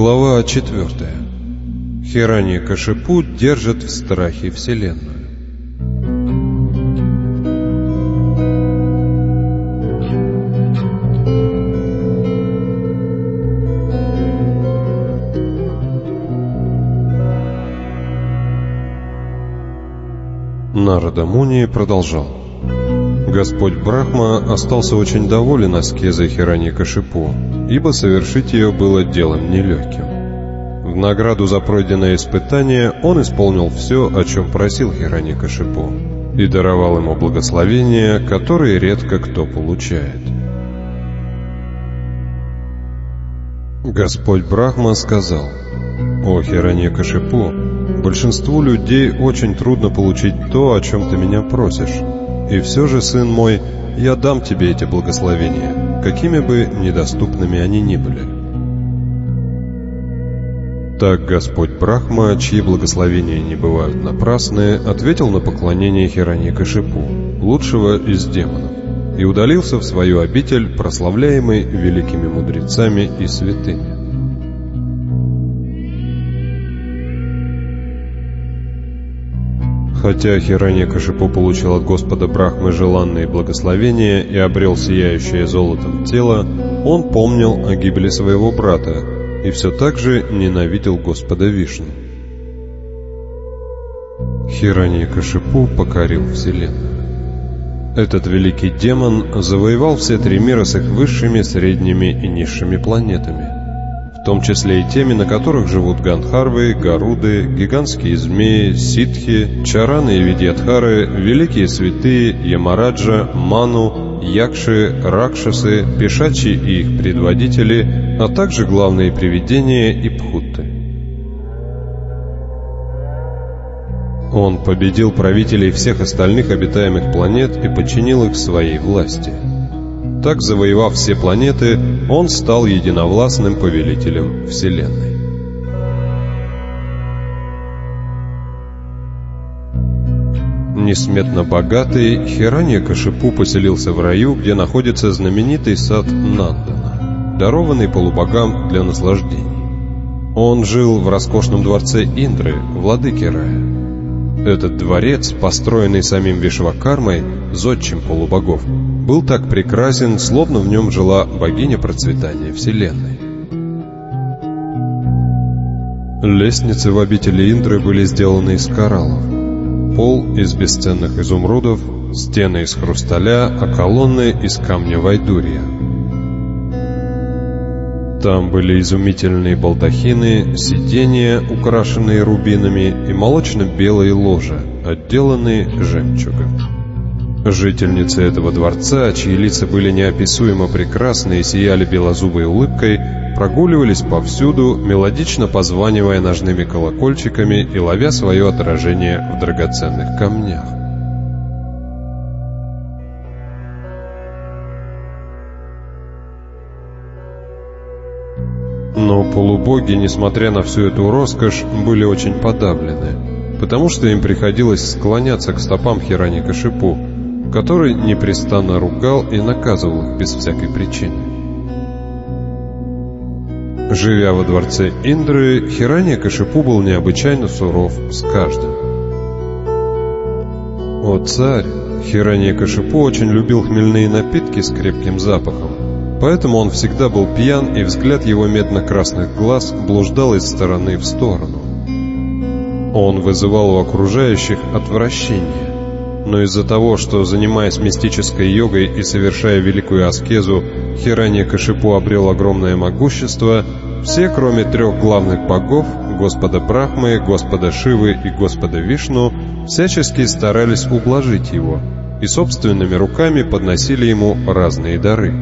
Глава 4. Хирани-Кашипу держит в страхе Вселенную. Нарада Муни продолжал. Господь Брахма остался очень доволен аскезой Хирани-Кашипу, ибо совершить ее было делом нелегким. В награду за пройденное испытание он исполнил все, о чем просил Хирани-Кашипу, и даровал ему благословения, которые редко кто получает. Господь Брахма сказал: «О Хирани-Кашипу, большинству людей очень трудно получить то, о чем ты меня просишь. И все же, сын мой, я дам тебе эти благословения, какими бы недоступными они ни были». Так Господь Брахма, чьи благословения не бывают напрасны, ответил на поклонение Хирани-Кашипу, лучшего из демонов, и удалился в свою обитель, прославляемый великими мудрецами и святыми. Хотя Хирани-Кашипу получил от Господа Брахмы желанные благословения и обрел сияющее золотом тело, он помнил о гибели своего брата и все так же ненавидел Господа Вишну. Хирани-Кашипу покорил Вселенную. Этот великий демон завоевал все три мира с их высшими, средними и низшими планетами, в том числе и теми, на которых живут Гандхарвы, Гаруды, гигантские змеи, ситхи, чараны и видьядхары, великие святые, Ямараджа, Ману, Якши, Ракшасы, Пишачи и их предводители, а также главные привидения и пхутты. Он победил правителей всех остальных обитаемых планет и подчинил их своей власти. Так, завоевав все планеты, он стал единовластным повелителем Вселенной. Несметно богатый, Хирани-Кашипу поселился в раю, где находится знаменитый сад Нандана, дарованный полубогам для наслаждений. Он жил в роскошном дворце Индры, владыки рая. Этот дворец, построенный самим Вишвакармой, зодчим полубогов, был так прекрасен, словно в нем жила богиня процветания Вселенной. Лестницы в обители Индры были сделаны из кораллов, пол из бесценных изумрудов, стены из хрусталя, а колонны из камня вайдурья. Там были изумительные балдахины, сиденья, украшенные рубинами, и молочно-белые ложа, отделанные жемчугом. Жительницы этого дворца, чьи лица были неописуемо прекрасны и сияли белозубой улыбкой, прогуливались повсюду, мелодично позванивая ножными колокольчиками и ловя свое отражение в драгоценных камнях. Но полубоги, несмотря на всю эту роскошь, были очень подавлены, потому что им приходилось склоняться к стопам Хирани-Кашипу, который непрестанно ругал и наказывал их без всякой причины. Живя во дворце Индры, Хирани-Кашипу был необычайно суров с каждым. О царь! Хирани-Кашипу очень любил хмельные напитки с крепким запахом, поэтому он всегда был пьян, и взгляд его медно-красных глаз блуждал из стороны в сторону. Он вызывал у окружающих отвращение. Но из-за того, что, занимаясь мистической йогой и совершая великую аскезу, Хирани-Кашипу обрел огромное могущество, все, кроме трех главных богов, Господа Брахмы, Господа Шивы и Господа Вишну, всячески старались ублажить его и собственными руками подносили ему разные дары.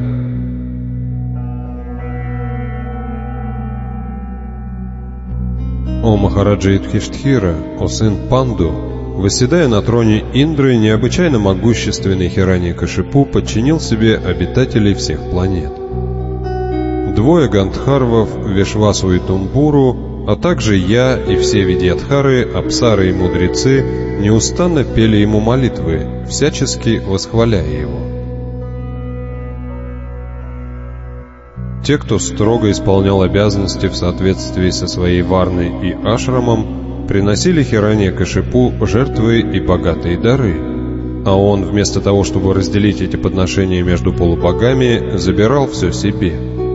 О Махараджа Юдхиштхира, о сын Панду, восседая на троне Индры, необычайно могущественный Хирани-Кашипу подчинил себе обитателей всех планет. Двое Гандхарвов, Вишвасу и Тумбуру, а также я и все видьядхары, апсары и мудрецы неустанно пели ему молитвы, всячески восхваляя его. те, кто строго исполнял обязанности в соответствии со своей варной и ашрамом, приносили Хираньякашипу жертвы и богатые дары, а он, вместо того, чтобы разделить эти подношения между полубогами, забирал все себе.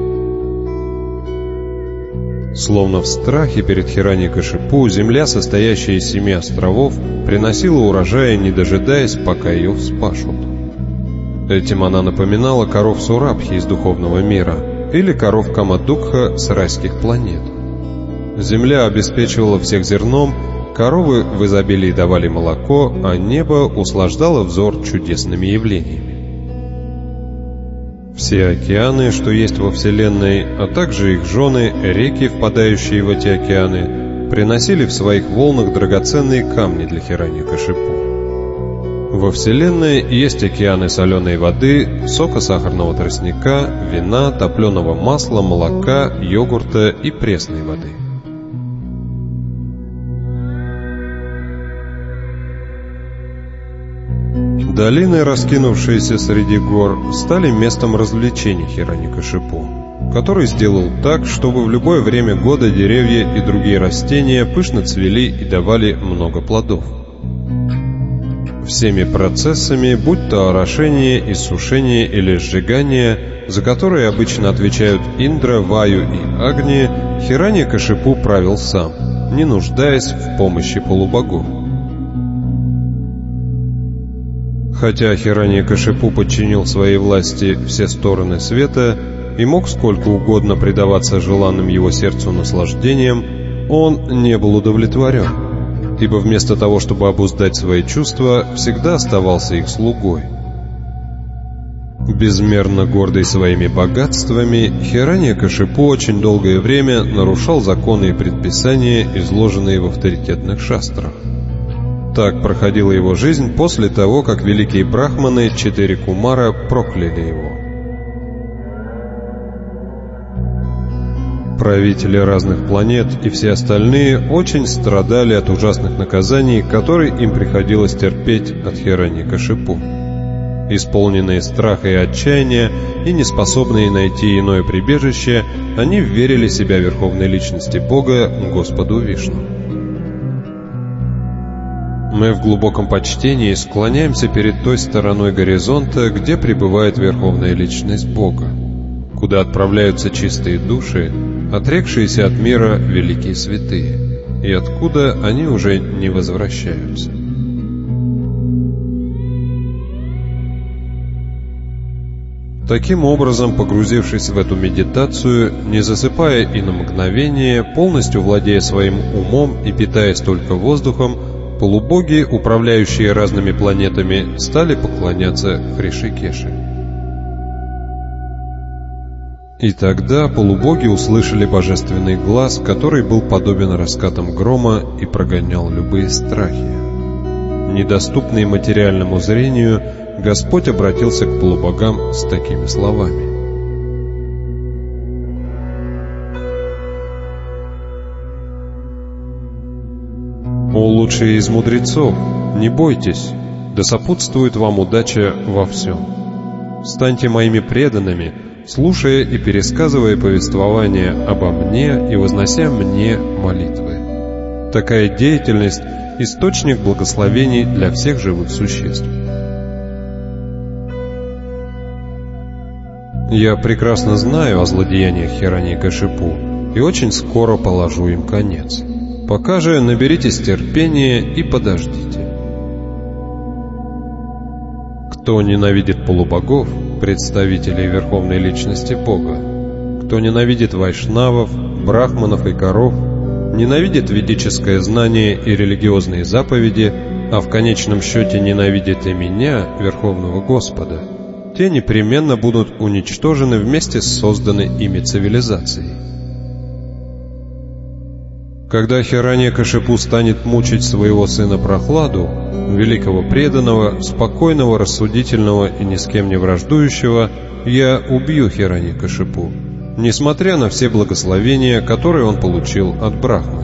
Словно в страхе перед Хираньякашипу, земля, состоящая из 7 островов, приносила урожаи, не дожидаясь, пока ее вспашут. Этим она напоминала коров Сурабхи из духовного мира или коров Камадукха с райских планет. Земля обеспечивала всех зерном, коровы в изобилии давали молоко, а небо услаждало взор чудесными явлениями. Все океаны, что есть во Вселенной, а также их жены, реки, впадающие в эти океаны, приносили в своих волнах драгоценные камни для Хираньякашипу. Во Вселенной есть океаны соленой воды, сока сахарного тростника, вина, топленого масла, молока, йогурта и пресной воды. Долины, раскинувшиеся среди гор, стали местом развлечений Хираньякашипу, который сделал так, чтобы в любое время года деревья и другие растения пышно цвели и давали много плодов. Всеми процессами, будь то орошение, иссушение или сжигание, за которые обычно отвечают Индра, Ваю и Агни, Хираньякашипу правил сам, не нуждаясь в помощи полубогов. Хотя Хираньякашипу подчинил своей власти все стороны света и мог сколько угодно предаваться желанным его сердцу наслаждениям, он не был удовлетворен, ибо вместо того, чтобы обуздать свои чувства, всегда оставался их слугой. Безмерно гордый своими богатствами, Хираньякашипу очень долгое время нарушал законы и предписания, изложенные в авторитетных шастрах. Так проходила его жизнь после того, как великие брахманы, 4 кумара, прокляли его. Правители разных планет и все остальные очень страдали от ужасных наказаний, которые им приходилось терпеть от Хираньякашипу. Исполненные страха и отчаяния и неспособные найти иное прибежище, они вверили себя Верховной Личности Бога, Господу Вишну. Мы в глубоком почтении склоняемся перед той стороной горизонта, где пребывает Верховная Личность Бога, куда отправляются чистые души, отрекшиеся от мира великие святые, и откуда они уже не возвращаются. Таким образом, погрузившись в эту медитацию, не засыпая и на мгновение, полностью владея своим умом и питаясь только воздухом, полубоги, управляющие разными планетами, стали поклоняться Хришикеше. И тогда полубоги услышали божественный глас, который был подобен раскатам грома и прогонял любые страхи. Недоступный материальному зрению, Господь обратился к полубогам с такими словами: «О лучшие из мудрецов, не бойтесь, да сопутствует вам удача во всем. Станьте моими преданными, слушая и пересказывая повествования обо мне и вознося мне молитвы. Такая деятельность – источник благословений для всех живых существ. Я прекрасно знаю о злодеяниях Хираньякашипу и очень скоро положу им конец. Пока же наберитесь терпения и подождите. Кто ненавидит полубогов, представителей Верховной Личности Бога, кто ненавидит вайшнавов, брахманов и коров, ненавидит ведическое знание и религиозные заповеди, а в конечном счете ненавидит и меня, Верховного Господа, те непременно будут уничтожены вместе с созданной ими цивилизацией. Когда Хираньякашипу станет мучить своего сына Прохладу, великого преданного, спокойного, рассудительного и ни с кем не враждующего, я убью Хираньякашипу, несмотря на все благословения, которые он получил от Брахмы.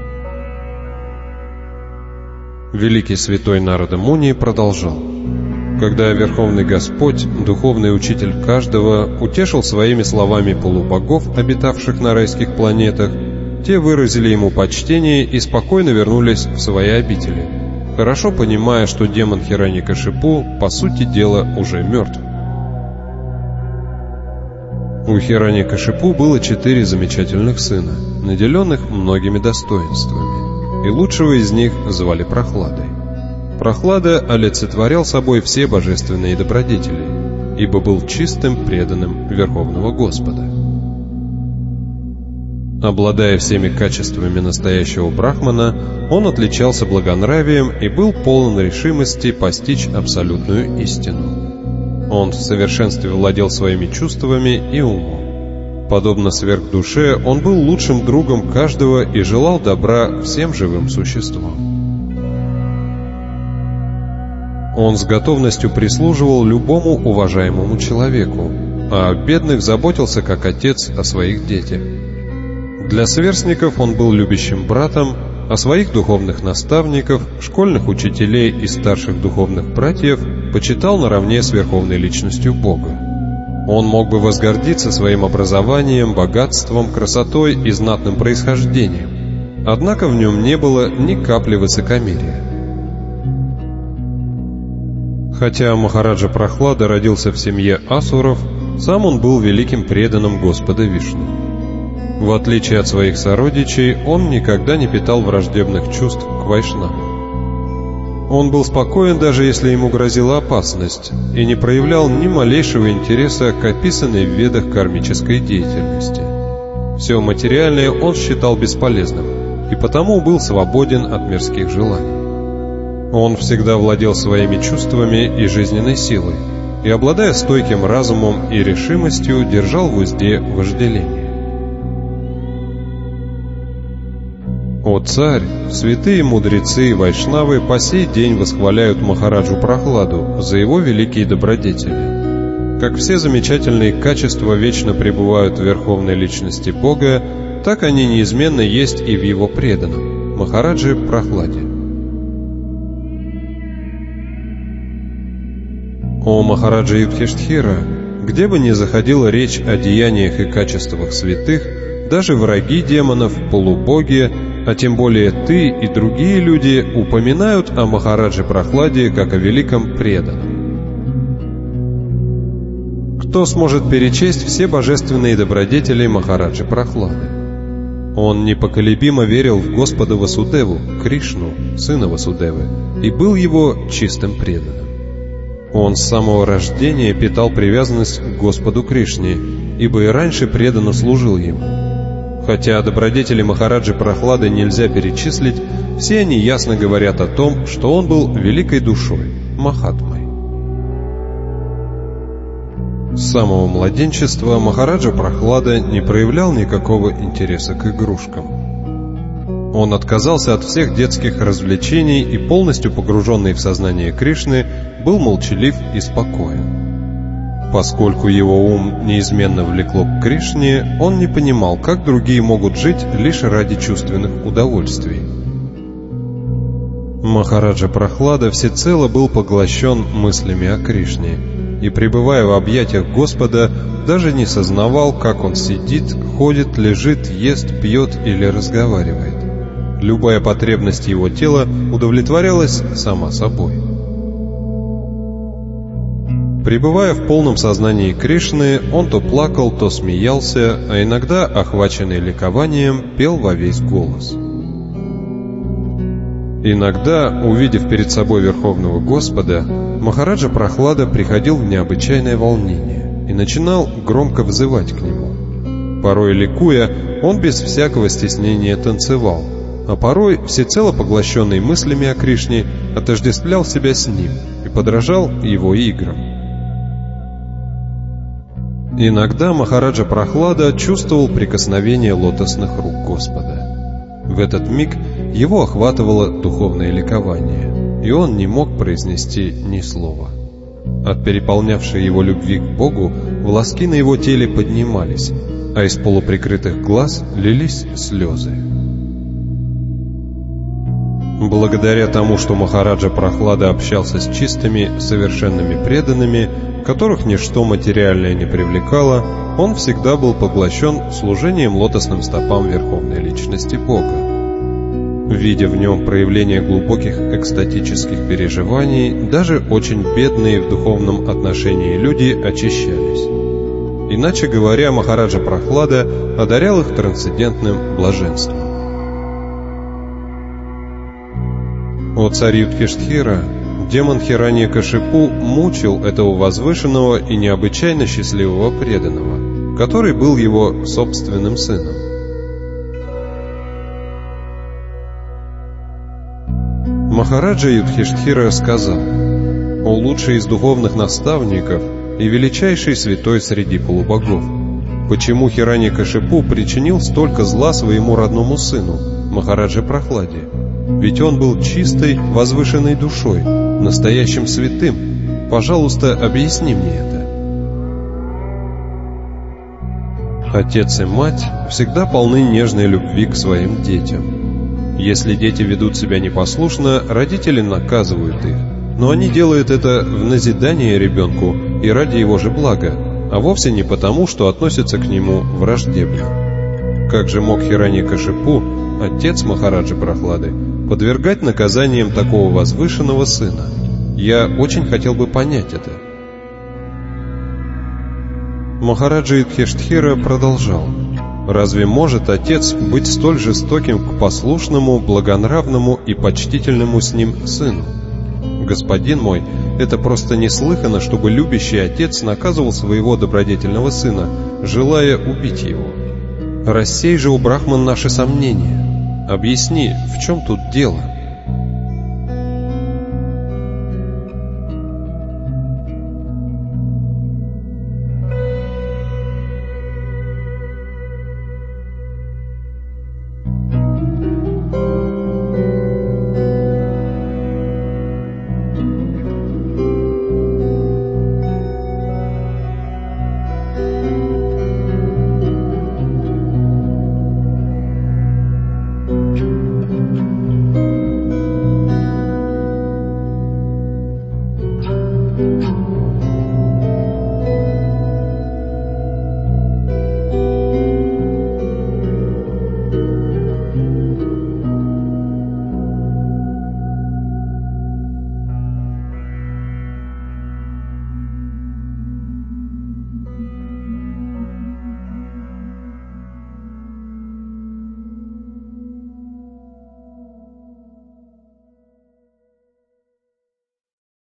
Великий святой Нарада Муни продолжал: когда Верховный Господь, духовный учитель каждого, утешил своими словами полубогов, обитавших на райских планетах, те выразили ему почтение и спокойно вернулись в свои обители, хорошо понимая, что демон Хираньякашипу, по сути дела, уже мертв. У Хираньякашипу было 4 замечательных сына, наделенных многими достоинствами, и лучшего из них звали Прохладой. Прохлада олицетворял собой все божественные добродетели, ибо был чистым преданным Верховного Господа. Обладая всеми качествами настоящего брахмана, он отличался благонравием и был полон решимости постичь абсолютную истину. Он в совершенстве владел своими чувствами и умом. Подобно сверхдуше, он был лучшим другом каждого и желал добра всем живым существам. Он с готовностью прислуживал любому уважаемому человеку, а о бедных заботился как отец о своих детях. Для сверстников он был любящим братом, а своих духовных наставников, школьных учителей и старших духовных братьев почитал наравне с верховной личностью Бога. Он мог бы возгордиться своим образованием, богатством, красотой и знатным происхождением, однако в нем не было ни капли высокомерия. Хотя Махараджа Прохлада родился в семье асуров, сам он был великим преданным Господа Вишну. В отличие от своих сородичей, он никогда не питал враждебных чувств к вайшнавам. Он был спокоен, даже если ему грозила опасность, и не проявлял ни малейшего интереса к описанной в Ведах кармической деятельности. Все материальное он считал бесполезным, и потому был свободен от мирских желаний. Он всегда владел своими чувствами и жизненной силой, и, обладая стойким разумом и решимостью, держал в узде вожделение. О царь, святые мудрецы и вайшнавы по сей день восхваляют Махараджу Прохладу за его великие добродетели. Как все замечательные качества вечно пребывают в верховной личности Бога, так они неизменно есть и в его преданном, Махараджи Прохладе. О Махараджа Юдхиштхира, где бы ни заходила речь о деяниях и качествах святых, даже враги демонов, полубоги, а тем более ты и другие люди упоминают о Махараджи Прохладе как о великом преданном. Кто сможет перечесть все божественные добродетели Махараджи Прохлады? Он непоколебимо верил в Господа Васудеву, Кришну, сына Васудевы, и был его чистым преданным. Он с самого рождения питал привязанность к Господу Кришне, ибо и раньше преданно служил ему. Хотя добродетели Махараджи Прохлады нельзя перечислить, все они ясно говорят о том, что он был великой душой, Махатмой. С самого младенчества Махараджа Прохлада не проявлял никакого интереса к игрушкам. Он отказался от всех детских развлечений и, полностью погруженный в сознание Кришны, был молчалив и спокоен. Поскольку его ум неизменно влекло к Кришне, он не понимал, как другие могут жить лишь ради чувственных удовольствий. Махараджа Прохлада всецело был поглощен мыслями о Кришне, и, пребывая в объятиях Господа, даже не сознавал, как он сидит, ходит, лежит, ест, пьет или разговаривает. Любая потребность его тела удовлетворялась сама собой. Пребывая в полном сознании Кришны, он то плакал, то смеялся, а иногда, охваченный ликованием, пел во весь голос. Иногда, увидев перед собой Верховного Господа, Махараджа Прохлада приходил в необычайное волнение и начинал громко взывать к нему. Порой ликуя, он без всякого стеснения танцевал, а порой, всецело поглощенный мыслями о Кришне, отождествлял себя с ним и подражал его играм. Иногда Махараджа Прохлада чувствовал прикосновение лотосных рук Господа. В этот миг его охватывало духовное ликование, и он не мог произнести ни слова. От переполнявшей его любви к Богу волоски на его теле поднимались, а из полуприкрытых глаз лились слезы. Благодаря тому, что Махараджа Прохлада общался с чистыми, совершенными преданными, которых ничто материальное не привлекало, он всегда был поглощен служением лотосным стопам Верховной Личности Бога. Видя в нем проявление глубоких экстатических переживаний, даже очень бедные в духовном отношении люди очищались. Иначе говоря, Махараджа Прохлада одарял их трансцендентным блаженством. О царь Юдхиштхира, демон Хираньякашипу мучил этого возвышенного и необычайно счастливого преданного, который был его собственным сыном. Махараджа Юдхиштхира сказал: «О лучший из духовных наставников и величайший святой среди полубогов, почему Хираньякашипу причинил столько зла своему родному сыну, Махараджа Прохладе? Ведь он был чистой, возвышенной душой, настоящим святым. Пожалуйста, объясни мне это». Отец и мать всегда полны нежной любви к своим детям. Если дети ведут себя непослушно, родители наказывают их, но они делают это в назидание ребенку и ради его же блага, а вовсе не потому, что относятся к нему враждебно. Как же мог Хираньякашипу, отец Махараджи Прохлады, подвергать наказаниям такого возвышенного сына? Я очень хотел бы понять это. Махараджа Юдхиштхира продолжал: «Разве может отец быть столь жестоким к послушному, благонравному и почтительному с ним сыну? Господин мой, это просто неслыханно, чтобы любящий отец наказывал своего добродетельного сына, желая убить его. Рассей же, у Брахман, наши сомнения. Объясни, в чем тут дело?»